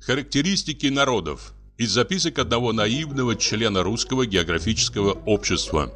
Характеристики народов. Из записок одного наивного члена русского географического общества.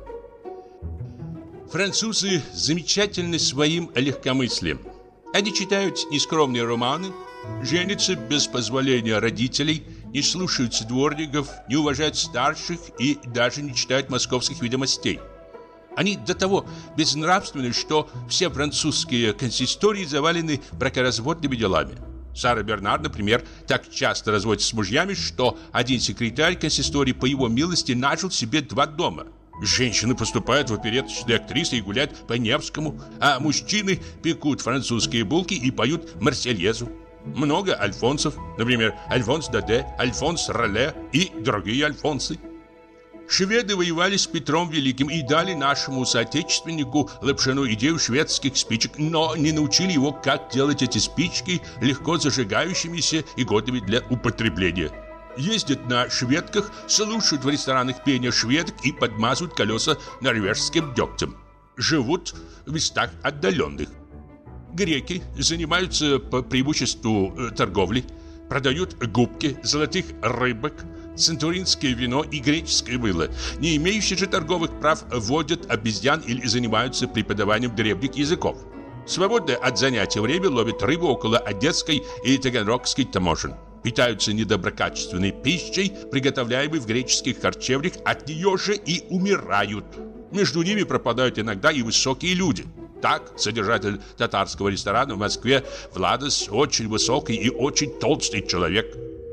Французы замечательны своим легкомыслием. Они читают нескромные романы, женятся без позволения родителей, не слушаются дворников, не уважают старших и даже не читают московских ведомостей. Они до того безнравственны, что все французские консистории завалены бракоразводными делами. Сара Бернар, например, так часто разводится с мужьями, что один секретарь консистории по его милости нажил себе 2 дома. Женщины поступают в опереточные актрисы и гуляют по Невскому, а мужчины пекут французские булки и поют Марсельезу. Много альфонсов, например, Альфонс Даде, Альфонс Роле и другие альфонсы. Шведы воевали с Петром Великим и дали нашему соотечественнику Лапшину идею шведских спичек, но не научили его, как делать эти спички легко зажигающимися и годными для употребления. Ездят на шведках, слушают в ресторанах пение шведок и подмазывают колеса норвежским дегтем. Живут в местах отдаленных. Греки занимаются по преимуществу торговлей, продают губки, золотых рыбок, центуринское вино и греческое мыло. Не имеющие же торговых прав водят обезьян или занимаются преподаванием древних языков. Свободное от занятия время ловят рыбу около Одесской и Таганрогской таможен. Питаются недоброкачественной пищей, приготовляемой в греческих харчевнях, от нее же и умирают. Между ними пропадают иногда и высокие люди. Так, содержатель татарского ресторана в Москве Владос очень высокий и очень толстый человек.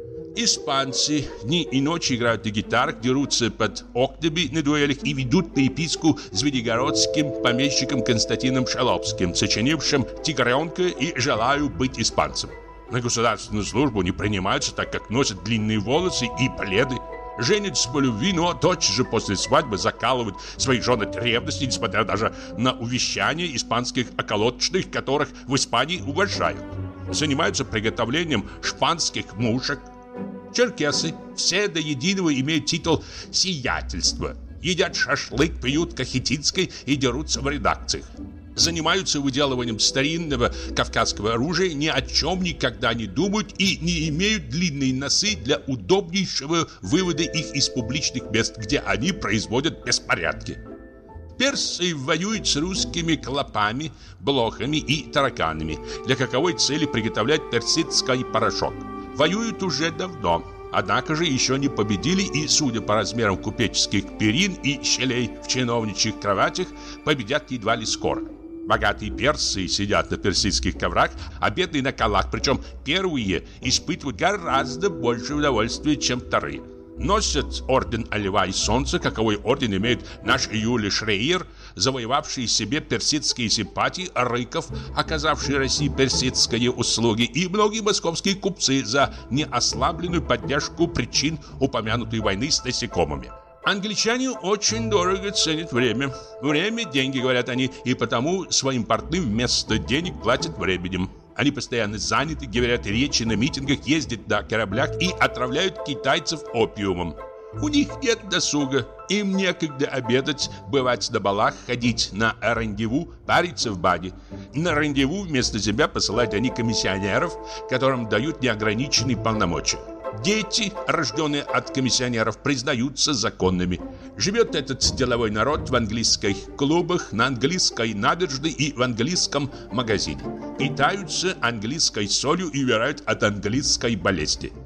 Испанцы дни и ночи играют на гитарах, дерутся под окнами на дуэлях и ведут переписку с звенигородским помещиком Константином Шалопским, сочинившим «Тигренка» и «Желаю быть испанцем». На государственную службу не принимаются, так как носят длинные волосы и пледы. Женятся по любви, но тотчас же после свадьбы закалывают своих жен от ревности, несмотря даже на увещания испанских околоточных, которых в Испании уважают. Занимаются приготовлением шпанских мушек. Черкесы все до единого имеют титул «сиятельства». Едят шашлык, пьют кахетинской и дерутся в редакциях. Занимаются выделыванием старинного кавказского оружия, ни о чем никогда не думают и не имеют длинные носы для удобнейшего вывода их из публичных мест, где они производят беспорядки. Персы воюют с русскими клопами, блохами и тараканами, для каковой цели приготовлять персидский порошок. Воюют уже давно, однако же еще не победили и, судя по размерам купеческих перин и щелей в чиновничьих кроватях, победят едва ли скоро. Богатые персы сидят на персидских коврах, а бедные на колах, причем первые испытывают гораздо больше удовольствия, чем вторые. Носят орден Льва и Солнца, каковой орден имеет наш Юлий Шрейер, завоевавший себе персидские симпатии, Рыков, оказавший России персидские услуги, и многие московские купцы за неослабленную поддержку причин упомянутой войны с насекомыми. Англичане очень дорого ценят время. Время – деньги, говорят они, и потому своим портным вместо денег платят временем. Они постоянно заняты, говорят речи на митингах, ездят на кораблях и отравляют китайцев опиумом. У них нет досуга, им некогда обедать, бывать на балах, ходить на рандеву, париться в бане. На рандеву вместо себя посылают они комиссионеров, которым дают неограниченные полномочия. Дети, рожденные от комиссионеров, признаются законными. Живет этот деловой народ в английских клубах, на английской набережной и в английском магазине. Питаются английской солью и умирают от английской болезни.